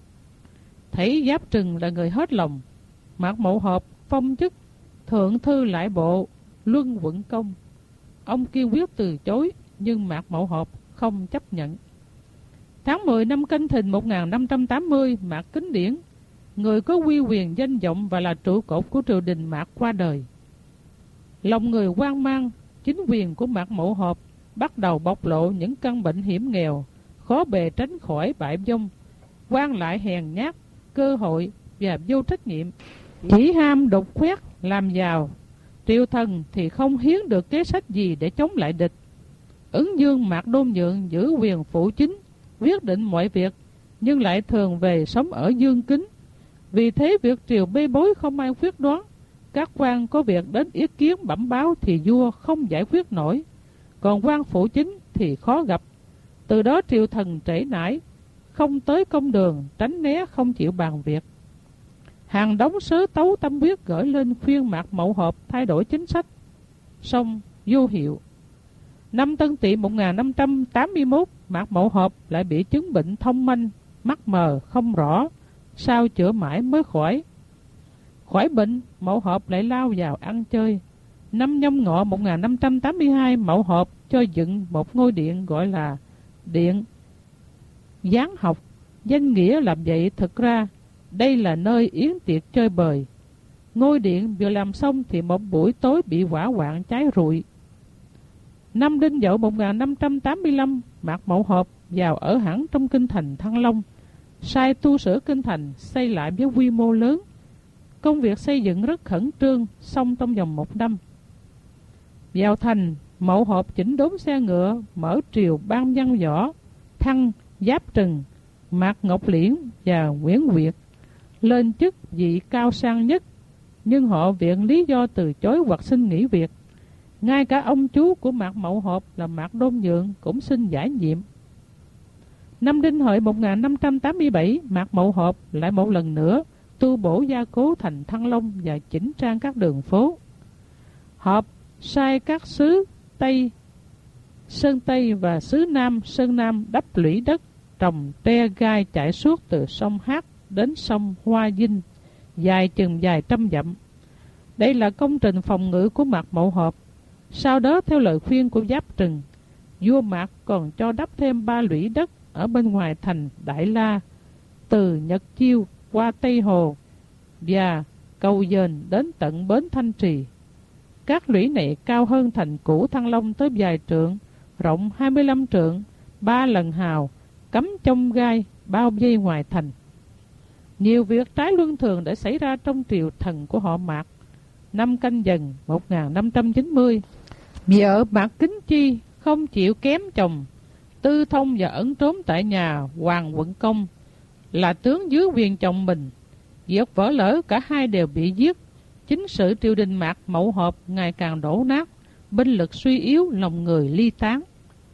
Thấy Giáp Trừng là người hết lòng, Mạc Mậu Hợp phong chức thượng thư lại bộ, luân quận công. Ông kiên quyết từ chối, nhưng Mạc Mậu Hợp không chấp nhận. Tháng 10 năm Canh Thìn 1580, Mạc Kính Điển, người có uy quyền danh vọng và là trụ cột của triều đình Mạc, qua đời. Lòng người hoang mang, chính quyền của Mạc Mậu Hợp bắt đầu bộc lộ những căn bệnh hiểm nghèo, khó bề tránh khỏi bại vong, quan lại hèn nhát, cơ hội và vô trách nhiệm, chỉ ham đục khoét làm giàu. Triều thần thì không hiến được kế sách gì để chống lại địch. Ứng Dương Mạc Đôn Nhượng giữ quyền phụ chính, quyết định mọi việc, nhưng lại thường về sống ở Dương Kính. Vì thế việc triều bê bối không ai quyết đoán. Các quan có việc đến ý kiến bẩm báo thì vua không giải quyết nổi, còn quan phụ chính thì khó gặp. Từ đó triều thần trễ nải, không tới công đường, tránh né không chịu bàn việc. Hàng đống sớ tấu tâm quyết gửi lên khuyên Mạc Mậu Hợp thay đổi chính sách, song vô hiệu. Năm Tân Tỵ 1581, Mạc Mậu Hợp lại bị chứng bệnh thông manh, mắt mờ không rõ, sao chữa mãi mới khỏi. Khỏi bệnh, Mậu Hợp lại lao vào ăn chơi. Năm Nhâm Ngọ 1582, Mậu Hợp cho dựng một ngôi điện gọi là Điện Giáng Học. Danh nghĩa làm vậy, thực ra đây là nơi yến tiệc chơi bời. Ngôi điện vừa làm xong thì một buổi tối bị hỏa hoạn cháy rụi. Năm Đinh Dậu 1585, Mạc Mậu Hợp vào ở hẳn trong kinh thành Thăng Long, sai tu sửa kinh thành, xây lại với quy mô lớn. Công việc xây dựng rất khẩn trương, xong trong vòng 1 năm. Vào thành, Mậu Hợp chỉnh đốn xe ngựa, mở triều ban văn võ, thăng Giáp Trừng, Mạc Ngọc Liễn và Nguyễn Nguyệt lên chức vị cao sang nhất, nhưng họ viện lý do từ chối hoặc xin nghỉ việc. Ngay cả ông chú của Mạc Mậu Hợp là Mạc Đôn Nhượng cũng xin giải nhiệm. Năm Đinh Hợi 1587, Mạc Mậu Hợp lại một lần nữa tu bổ gia cố thành Thăng Long và chỉnh trang các đường phố. Hợp sai các xứ Tây Sơn Tây và xứ Nam Sơn Nam đắp lũy đất, trồng tre gai chảy suốt từ sông Hát đến sông Hoa Vinh, dài chừng vài trăm dặm. Đây là công trình phòng ngự của Mạc Mậu Hợp. Sau đó, theo lời khuyên của Giáp Trừng, vua Mạc còn cho đắp thêm 3 lũy đất ở bên ngoài thành Đại La, từ Nhật Chiêu qua Tây Hồ và cầu Dền đến tận bến Thanh Trì. Các lũy này cao hơn thành cũ Thăng Long tới vài trượng, rộng 25 trượng, 3 lần hào, cắm chông gai bao vây ngoài thành. Nhiều việc trái luân thường đã xảy ra trong triều thần của họ Mạc. Năm Canh Dần 1590, vợ Mạc Kính Chi không chịu kém chồng, tư thông và ẩn trốn tại nhà Hoàng Quận Công, là tướng dưới quyền chồng mình. Việc vỡ lỡ cả hai đều bị giết. Chính sự triều đình Mạc Mậu Hợp ngày càng đổ nát, binh lực suy yếu, lòng người ly tán.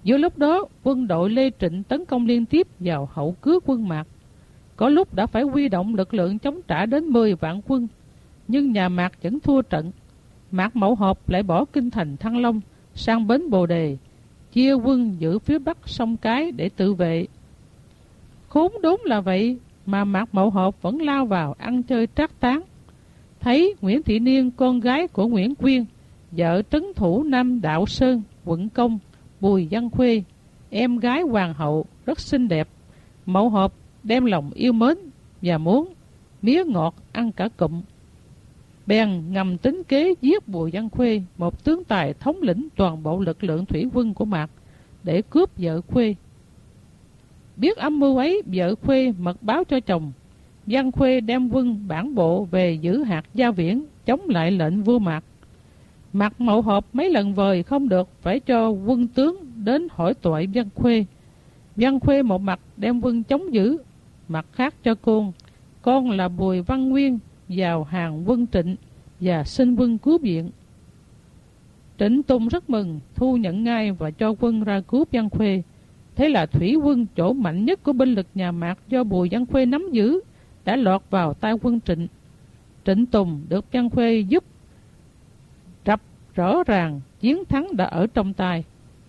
Giữa lúc đó, quân đội Lê Trịnh tấn công liên tiếp vào hậu cứa quân Mạc. Có lúc đã phải huy động lực lượng chống trả đến 10 vạn quân, nhưng nhà Mạc vẫn thua trận. Mạc Mậu Hợp lại bỏ kinh thành Thăng Long sang bến Bồ Đề, chia quân giữ phía bắc sông Cái để tự vệ. Khốn đốn là vậy mà Mạc Mậu Hợp vẫn lao vào ăn chơi trác tán. Thấy Nguyễn Thị Niên, con gái của Nguyễn Quyên, vợ trấn thủ Nam Đạo Sơn, quận Công, Bùi Văn Khuê, em gái hoàng hậu rất xinh đẹp, Mậu Hợp đem lòng yêu mến và muốn mía ngọt ăn cả cụm. Bèn ngầm tính kế giết Bùi Văn Khuê, một tướng tài thống lĩnh toàn bộ lực lượng thủy quân của Mạc, để cướp vợ Khuê. Biết âm mưu ấy, vợ Khuê mật báo cho chồng. Văn Khuê đem quân bản bộ về giữ hạt Gia Viễn, chống lại lệnh vua Mạc. Mạc Mậu Hợp mấy lần vời không được, phải cho quân tướng đến hỏi tội Văn Khuê. Văn Khuê một mặt đem quân chống giữ, mặt khác cho con là Bùi Văn Nguyên vào hàng quân Trịnh và xin quân cứu viện. Trịnh Tùng rất mừng, thu nhận ngay và cho quân ra cứu Văn Khuê. Thế là thủy quân chỗ mạnh nhất của binh lực nhà Mạc do Bùi Văn Khuê nắm giữ đã lọt vào tay quân Trịnh. Trịnh Tùng được Văn Khuê giúp rập rõ ràng, chiến thắng đã ở trong tay.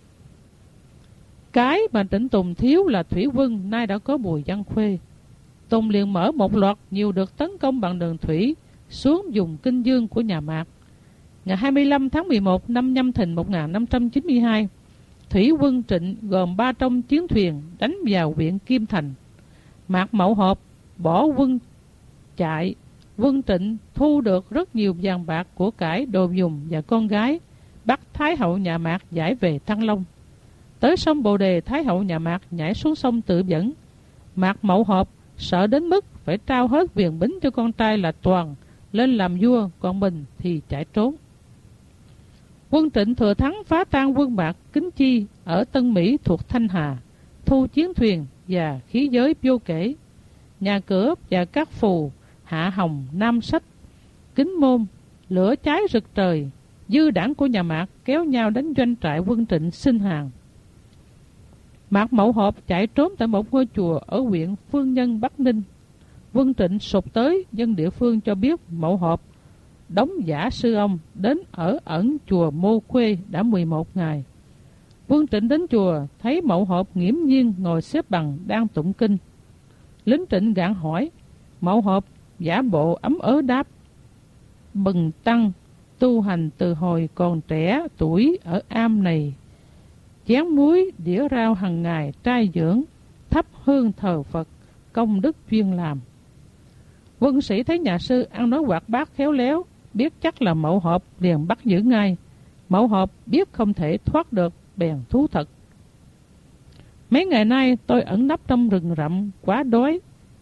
Cái mà Trịnh Tùng thiếu là thủy quân, nay đã có Bùi Văn Khuê. Tùng liền mở một loạt nhiều đợt tấn công bằng đường thủy xuống vùng Kinh Dương của nhà Mạc. Ngày 25 tháng 11 năm Nhâm Thìn 1592, thủy quân Trịnh gồm 300 chiến thuyền đánh vào huyện Kim Thành. Mạc Mậu Hợp bỏ quân chạy, quân Trịnh thu được rất nhiều vàng bạc của cải, đồ dùng và con gái, bắt Thái hậu nhà Mạc giải về Thăng Long. Tới sông Bồ Đề, Thái hậu nhà Mạc nhảy xuống sông tự vẫn. Mạc Mậu Hợp sợ đến mức phải trao hết quyền bính cho con trai là Toàn lên làm vua, còn mình thì chạy trốn. Quân Trịnh thừa thắng phá tan quân Mạc Kính Chi ở Tân Mỹ thuộc Thanh Hà, thu chiến thuyền và khí giới vô kể. Nhà Cửa và các phù Hạ Hồng, Nam Sách, Kính Môn lửa cháy rực trời. Dư đảng của nhà Mạc kéo nhau đánh doanh trại quân Trịnh xin hàng. Mạc Mậu Hợp chạy trốn tại một ngôi chùa ở huyện Phương Nhân, Bắc Ninh. Quân Trịnh sụp tới, dân địa phương cho biết Mậu Hợp đóng giả sư ông đến ở ẩn chùa Mô Khuê đã 11 ngày. Quân Trịnh đến chùa thấy Mậu Hợp nghiễm nhiên ngồi xếp bằng đang tụng kinh. Lính Trịnh gạn hỏi, Mậu Hợp giả bộ ấm ớ đáp, bần tăng tu hành từ hồi còn trẻ tuổi ở am này, chén muối đĩa rau hằng ngày trai dưỡng, thắp hương thờ Phật, công đức chuyên làm. Quân sĩ thấy nhà sư ăn nói hoạt bát khéo léo, biết chắc là Mậu Hợp, liền bắt giữ ngay. Mậu Hợp biết không thể thoát được, bèn thú thật. Mấy ngày nay tôi ẩn nấp trong rừng rậm, quá đói,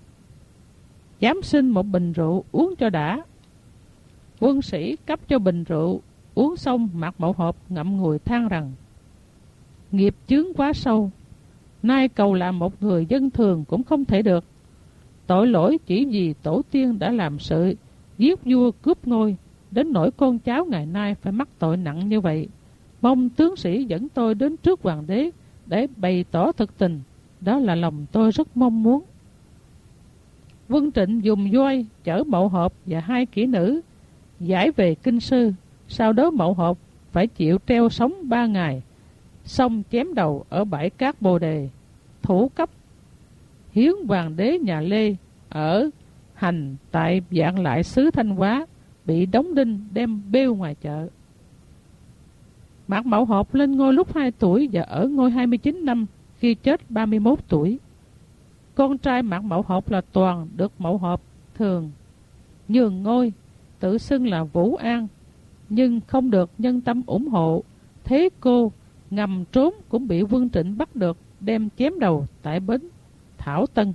dám xin một bình rượu uống cho đã. Quân sĩ cấp cho bình rượu, uống xong Mạc Mậu Hợp ngậm ngùi than rằng, nghiệp chướng quá sâu, nay cầu làm một người dân thường cũng không thể được. Tội lỗi chỉ vì tổ tiên đã làm sự giết vua cướp ngôi, đến nỗi con cháu ngày nay phải mắc tội nặng như vậy. Mong tướng sĩ dẫn tôi đến trước hoàng đế để bày tỏ thực tình, đó là lòng tôi rất mong muốn. Quân Trịnh dùng voi chở Mậu Hợp và 2 kỹ nữ giải về Kinh Sư. Sau đó Mậu Hợp phải chịu treo sống 3 ngày, xong chém đầu ở bãi cát Bồ Đề. Thủ cấp hiến hoàng đế nhà Lê ở hành tại Vạn Lại xứ Thanh Hóa, bị đóng đinh đem bêu ngoài chợ. Mạc Mậu Hợp lên ngôi lúc 2 tuổi và ở ngôi 29 năm, khi chết 31 tuổi. Con trai Mạc Mậu Hợp là Toàn được Mậu Hợp thường nhường ngôi, tự xưng là Vũ An, nhưng không được nhân tâm ủng hộ. Thế cô ngầm trốn cũng bị quân Trịnh bắt được, đem chém đầu tại bến Thảo Tân.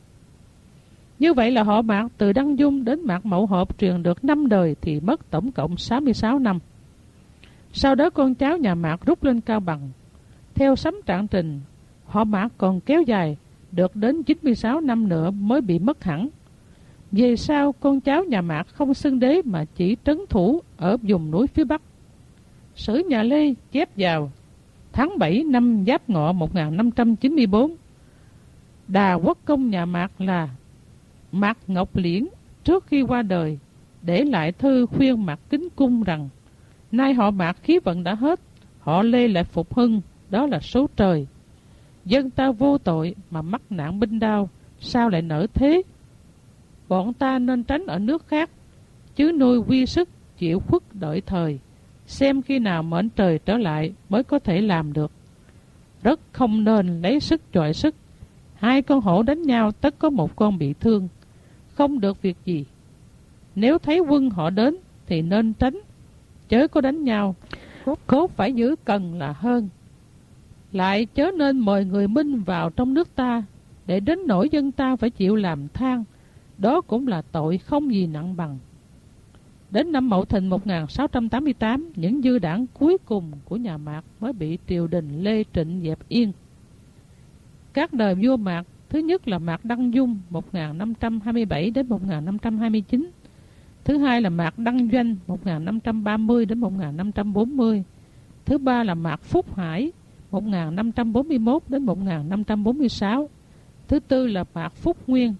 Như vậy là họ Mạc từ Đăng Dung đến Mạc Mậu Hợp truyền được 5 đời thì mất tổng cộng 66 năm. Sau đó con cháu nhà Mạc rút lên Cao Bằng. Theo sấm trạng trình, họ Mạc còn kéo dài được đến 96 năm nữa mới bị mất hẳn. Về sau con cháu nhà Mạc không xưng đế mà chỉ trấn thủ ở vùng núi phía Bắc. Sử nhà Lê chép vào tháng 7 năm Giáp Ngọ 1594, Đà quốc công nhà Mạc là Mạc Ngọc Liễn trước khi qua đời để lại thư khuyên Mạc Kính Cung rằng nay họ Mạc khí vận đã hết, họ Lê lại phục hưng, đó là số trời. Dân ta vô tội mà mắc nạn binh đao, sao lại nỡ thế? Bọn ta nên tránh ở nước khác, chứ nuôi quy sức chịu khuất đợi thời, xem khi nào mệnh trời trở lại mới có thể làm được. Rất không nên lấy sức chọi sức, hai con hổ đánh nhau tất có một con bị thương, không được việc gì. Nếu thấy quân họ đến thì nên tránh, chớ có đánh nhau, cốt phải giữ cần là hơn. Lại chớ nên mời người Minh vào trong nước ta, để đến nỗi dân ta phải chịu làm than, đó cũng là tội không gì nặng bằng. Đến năm Mậu Thìn 1688, những dư đảng cuối cùng của nhà Mạc mới bị triều đình Lê Trịnh dẹp yên. Các đời vua Mạc, thứ nhất là Mạc Đăng Dung 1527 đến 1529, thứ hai là Mạc Đăng Doanh 1530 đến 1540, thứ ba là Mạc Phúc Hải 1541 đến 1546, thứ tư là Mạc Phúc Nguyên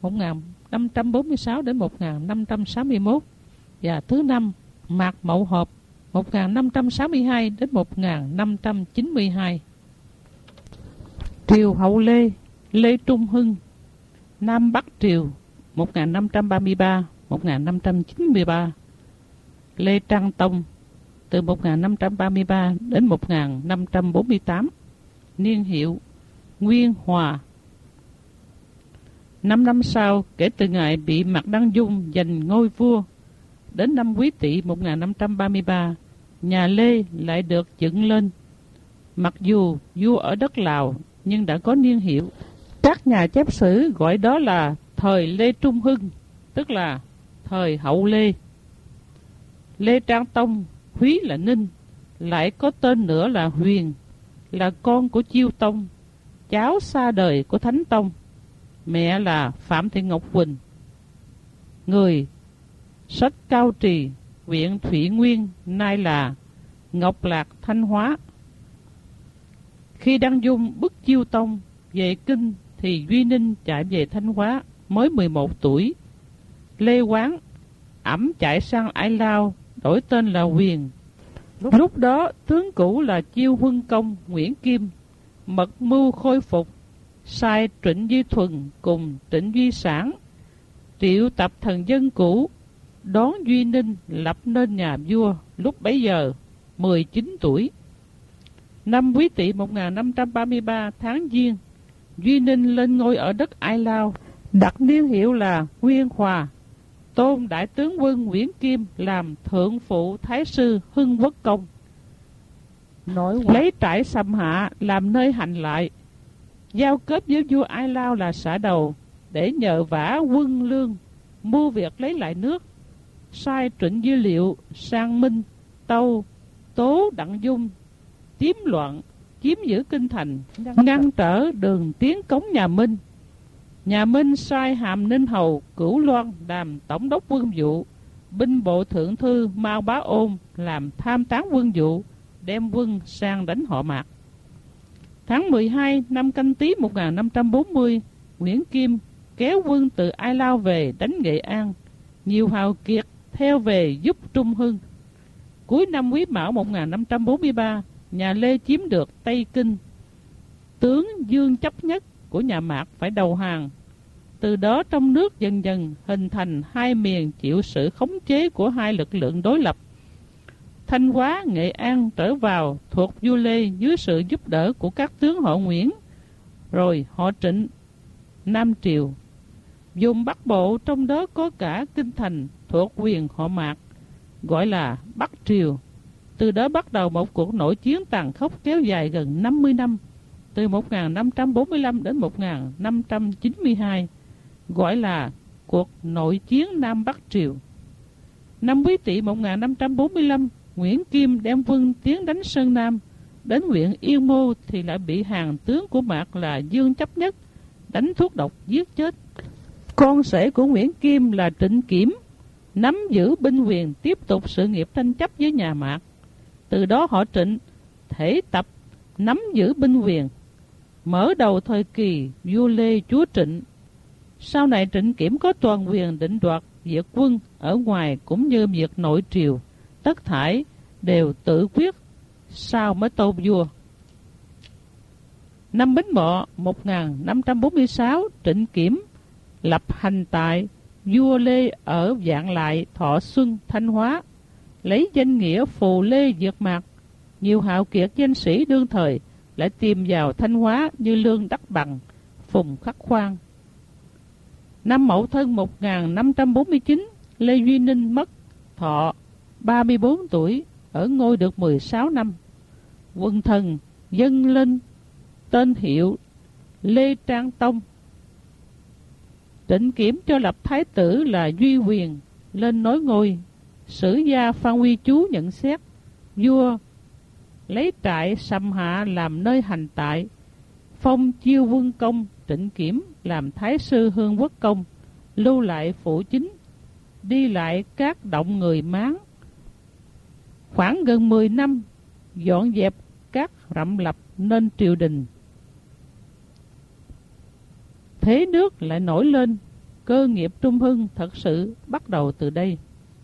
1546 đến 1561, và thứ năm Mạc Mậu Hợp 1562 đến 1592. Triều hậu Lê, Lê Trung Hưng, Nam Bắc Triều 1533-1593, Lê Trang Tông từ 1533 đến 1548, niên hiệu Nguyên Hòa. 5 năm sau kể từ ngày bị Mạc Đăng Dung giành ngôi vua, đến năm Quý Tỵ 1533, nhà Lê lại được dựng lên. Mặc dù vua ở đất Lào nhưng đã có niên hiệu. Các nhà chép sử gọi đó là thời Lê Trung Hưng, tức là thời hậu Lê. Lê Trang Tông, Húy là Ninh, lại có tên nữa là Huyền, là con của Chiêu Tông, cháu xa đời của Thánh Tông. Mẹ là Phạm Thị Ngọc Quỳnh, người Sách Cao Trì, huyện Thủy Nguyên, nay là Ngọc Lạc, Thanh Hóa. Khi Đăng Dung bức Chiêu Tông về Kinh thì Duy Ninh chạy về Thanh Hóa mới 11 tuổi. Lê Quán ẵm chạy sang Ai Lao, đổi tên là Huyền. Lúc đó tướng cũ là Chiêu Huân Công Nguyễn Kim mật mưu khôi phục, sai Trịnh Duy Thuần cùng Trịnh Duy Sản triệu tập thần dân cũ, đón Duy Ninh lập nên nhà vua, lúc bấy giờ 19 tuổi. Năm Quý Tỵ 1533 tháng Giêng, Duy Ninh lên ngôi ở đất Ai Lao, đặt niên hiệu là Nguyên Hòa, tôn đại tướng quân Nguyễn Kim làm thượng phụ thái sư Hưng Quốc Công, lấy trại Sầm Hạ làm nơi hành lại, giao kết với vua Ai Lao là Xã Đầu để nhờ vả quân lương, mưu việc lấy lại nước. Sai Trịnh Dư Liệu sang Minh, Tâu, Tố Đặng Dung chiếm loạn, chiếm giữ kinh thành, ngăn trở đường tiến cống nhà Minh. Nhà Minh sai Hàm Ninh Hầu Cửu Loan làm tổng đốc quân vụ, binh bộ thượng thư Mao Bá Ôn làm tham tán quân vụ, đem quân sang đánh họ Mạc. Tháng 12 năm Canh Tý 1540, Nguyễn Kim kéo quân từ Ai Lao về đánh Nghệ An, nhiều hào kiệt theo về giúp Trung Hưng. Cuối năm Quý Mão 1543, nhà Lê chiếm được Tây Kinh. Tướng Dương Chấp Nhất của nhà Mạc phải đầu hàng. Từ đó trong nước dần dần hình thành hai miền chịu sự khống chế của hai lực lượng đối lập. Thanh Hóa, Nghệ An trở vào thuộc vua Lê dưới sự giúp đỡ của các tướng họ Nguyễn, rồi họ Trịnh, Nam Triều. Vùng Bắc Bộ trong đó có cả kinh thành thuộc quyền họ Mạc, gọi là Bắc Triều. Từ đó bắt đầu một cuộc nội chiến tàn khốc kéo dài gần 50 năm, từ 1545 đến 1592, gọi là cuộc nội chiến Nam Bắc Triều. Năm Quý Tỵ 1545, Nguyễn Kim đem quân tiến đánh Sơn Nam, đến huyện Yên Mô thì lại bị hàng tướng của Mạc là Dương Chấp Nhất đánh thuốc độc giết chết. Con rể của Nguyễn Kim là Trịnh Kiểm nắm giữ binh quyền, tiếp tục sự nghiệp tranh chấp với nhà Mạc. Từ đó họ Trịnh thể tập nắm giữ binh quyền, mở đầu thời kỳ vua Lê chúa Trịnh. Sau này Trịnh Kiểm có toàn quyền định đoạt việc quân ở ngoài cũng như việc nội triều, tất thảy đều tự quyết sau mới tôn vua. Năm Bính Mọ 1546, Trịnh Kiểm lập hành tại vua Lê ở Vạn Lại, Thọ Xuân, Thanh Hóa, lấy danh nghĩa Phù Lê Diệt Mạc. Nhiều hào kiệt danh sĩ đương thời lại tìm vào Thanh Hóa như Lương Đắc Bằng, Phùng Khắc Khoan. Năm Mậu Thân 1549, Lê Duy Ninh mất, thọ 34 tuổi, ở ngôi được 16 năm. Quần thần dâng lên tên hiệu Lê Trang Tông. Trịnh Kiểm cho lập thái tử là Duy Quyền lên nối ngôi. Sử gia Phan Huy Chú nhận xét, vua lấy trại Sầm Hạ làm nơi hành tại, phong Chiêu Quân Công Trịnh Kiểm làm thái sư Hương Quốc Công, lưu lại phụ chính, đi lại các động người Mán. Khoảng gần 10 năm, dọn dẹp các rậm lập nên triều đình. Thế nước lại nổi lên, cơ nghiệp trung hưng thật sự bắt đầu từ đây.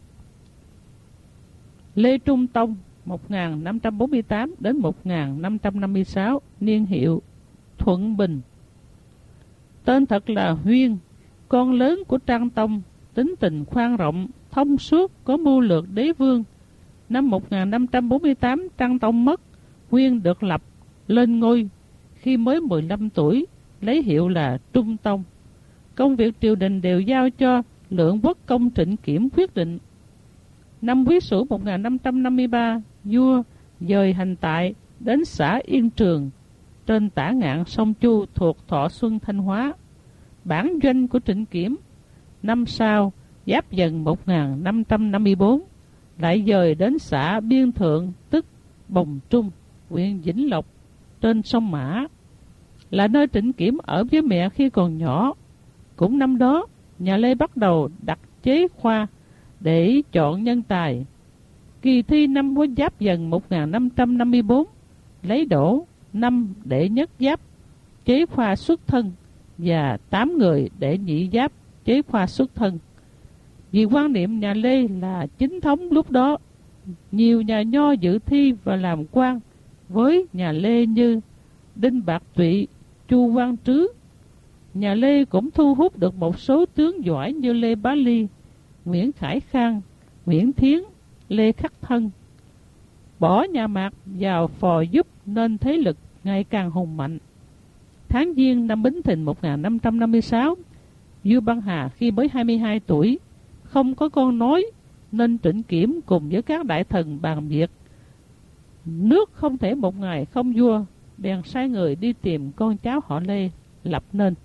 Lê Trung Tông 1548 đến 1556, niên hiệu Thuận Bình. Tên thật là Huyên, con lớn của Trang Tông, tính tình khoan rộng, thông suốt, có mưu lược đế vương. Năm 1548 Trang Tông mất, Huyên được lập lên ngôi khi mới 15 tuổi, lấy hiệu là Trung Tông. Công việc triều đình đều giao cho Lượng Quốc Công Trịnh Kiểm quyết định. Năm Quý Sửu 1553, vua dời hành tại đến xã Yên Trường, trên tả ngạn sông Chu thuộc Thọ Xuân, Thanh Hóa, bản doanh của Trịnh Kiểm. Năm sau, Giáp Dần 1554, lại dời đến xã Biên Thượng, tức Bồng Trung, huyện Vĩnh Lộc, trên sông Mã, là nơi Trịnh Kiểm ở với mẹ khi còn nhỏ. Cũng năm đó, nhà Lê bắt đầu đặt chế khoa để chọn nhân tài. Kỳ thi năm Giáp Dần 1554 lấy đỗ 5 đệ nhất giáp chế khoa xuất thân và 8 người đệ nhị giáp chế khoa xuất thân. Vì quan niệm nhà Lê là chính thống lúc đó, nhiều nhà nho dự thi và làm quan với nhà Lê như Đinh Bạc Tụy, Chu Quang Trứ. Nhà Lê cũng thu hút được một số tướng giỏi như Lê Bá Ly, Nguyễn Khải Khang, Nguyễn Thiến, Lê Khắc Thân. Bỏ nhà Mạc vào phò giúp nên thế lực ngày càng hùng mạnh. Tháng Giêng năm Bính Thìn 1556, vua Băng Hà khi mới 22 tuổi, không có con nối, nên Trịnh Kiểm cùng với các đại thần bàn việc. Nước không thể một ngày không vua, bèn sai người đi tìm con cháu họ Lê, lập nên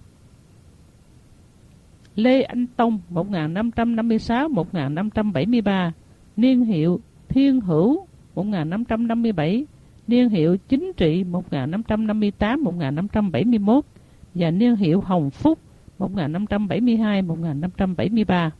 Lê Anh Tông 1556-1573, niên hiệu Thiên Hữu 1557, niên hiệu Chính Trị 1558-1571 và niên hiệu Hồng Phúc 1572-1573.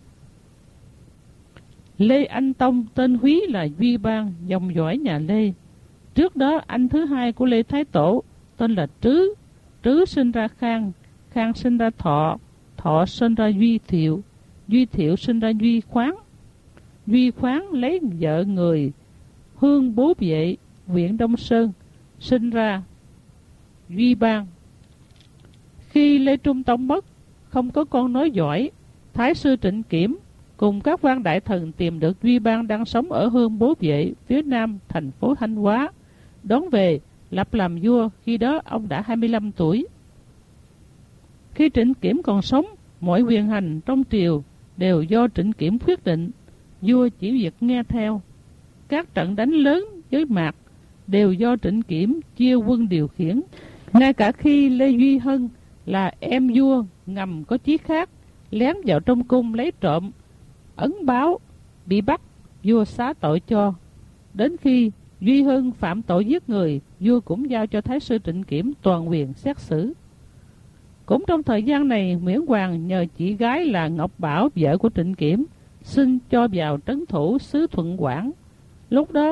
Lê Anh Tông tên húy là Duy Bang, dòng dõi nhà Lê. Trước đó anh thứ hai của Lê Thái Tổ tên là Trứ. Trứ sinh ra Khang, Khang sinh ra Thọ, Thọ sinh ra Duy Thiệu, Duy Thiệu sinh ra Duy Khoáng. Duy Khoáng lấy vợ người Hương Bố Vệ, huyện Đông Sơn, sinh ra Duy Bang. Khi Lê Trung Tông mất, không có con nối giỏi, Thái sư Trịnh Kiểm cùng các quan đại thần tìm được Duy Bang đang sống ở Hương Bố Vệ, phía nam thành phố Thanh Hóa, đón về lập làm vua. Khi đó ông đã 25 tuổi. Khi Trịnh Kiểm còn sống, mọi quyền hành trong triều đều do Trịnh Kiểm quyết định, vua chỉ việc nghe theo. Các trận đánh lớn với Mạc đều do Trịnh Kiểm chia quân điều khiển. Ngay cả khi Lê Duy Hân là em vua ngầm có chí khác, lén vào trong cung lấy trộm ấn báo, bị bắt, vua xá tội cho. Đến khi Duy Hân phạm tội giết người, vua cũng giao cho Thái sư Trịnh Kiểm toàn quyền xét xử. Cũng trong thời gian này, Nguyễn Hoàng nhờ chị gái là Ngọc Bảo, vợ của Trịnh Kiểm, xin cho vào trấn thủ xứ Thuận Quảng. Lúc đó,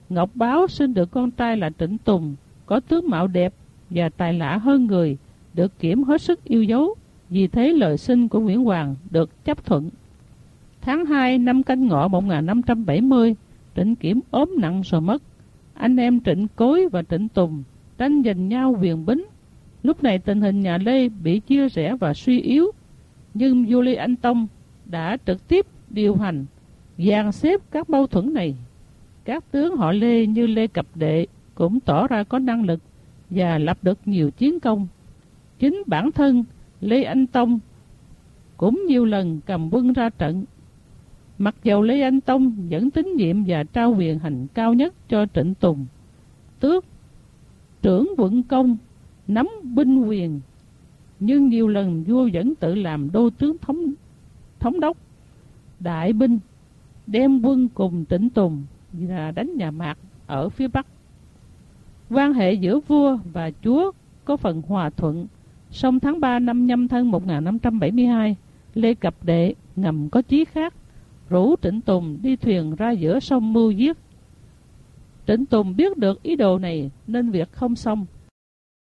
Ngọc Báo sinh được con trai là Trịnh Tùng, có tướng mạo đẹp và tài lạ hơn người, được Kiểm hết sức yêu dấu, vì thế lời xin của Nguyễn Hoàng được chấp thuận. Tháng 2 năm Canh Ngọ 1570, Trịnh Kiểm ốm nặng rồi mất. Anh em Trịnh Cối và Trịnh Tùng tranh giành nhau quyền bính. Lúc này tình hình nhà Lê bị chia rẽ và suy yếu, nhưng vua Lê Anh Tông đã trực tiếp điều hành, dàn xếp các mâu thuẫn này. Các tướng họ Lê như Lê Cập Đệ cũng tỏ ra có năng lực và lập được nhiều chiến công. Chính bản thân Lê Anh Tông cũng nhiều lần cầm quân ra trận. Mặc dầu Lê Anh Tông vẫn tín nhiệm và trao quyền hành cao nhất cho Trịnh Tùng, tước trưởng quận công, nắm binh quyền, nhưng nhiều lần vua vẫn tự làm đô tướng thống đốc đại binh, đem quân cùng Trịnh Tùng và đánh nhà Mạc ở phía Bắc. Quan hệ giữa vua và chúa có phần hòa thuận. Song tháng 3 năm Nhâm Thân 1572, Lê Cập Đệ ngầm có chí khác, rủ Trịnh Tùng đi thuyền ra giữa sông mưu giết. Trịnh Tùng biết được ý đồ này nên việc không xong.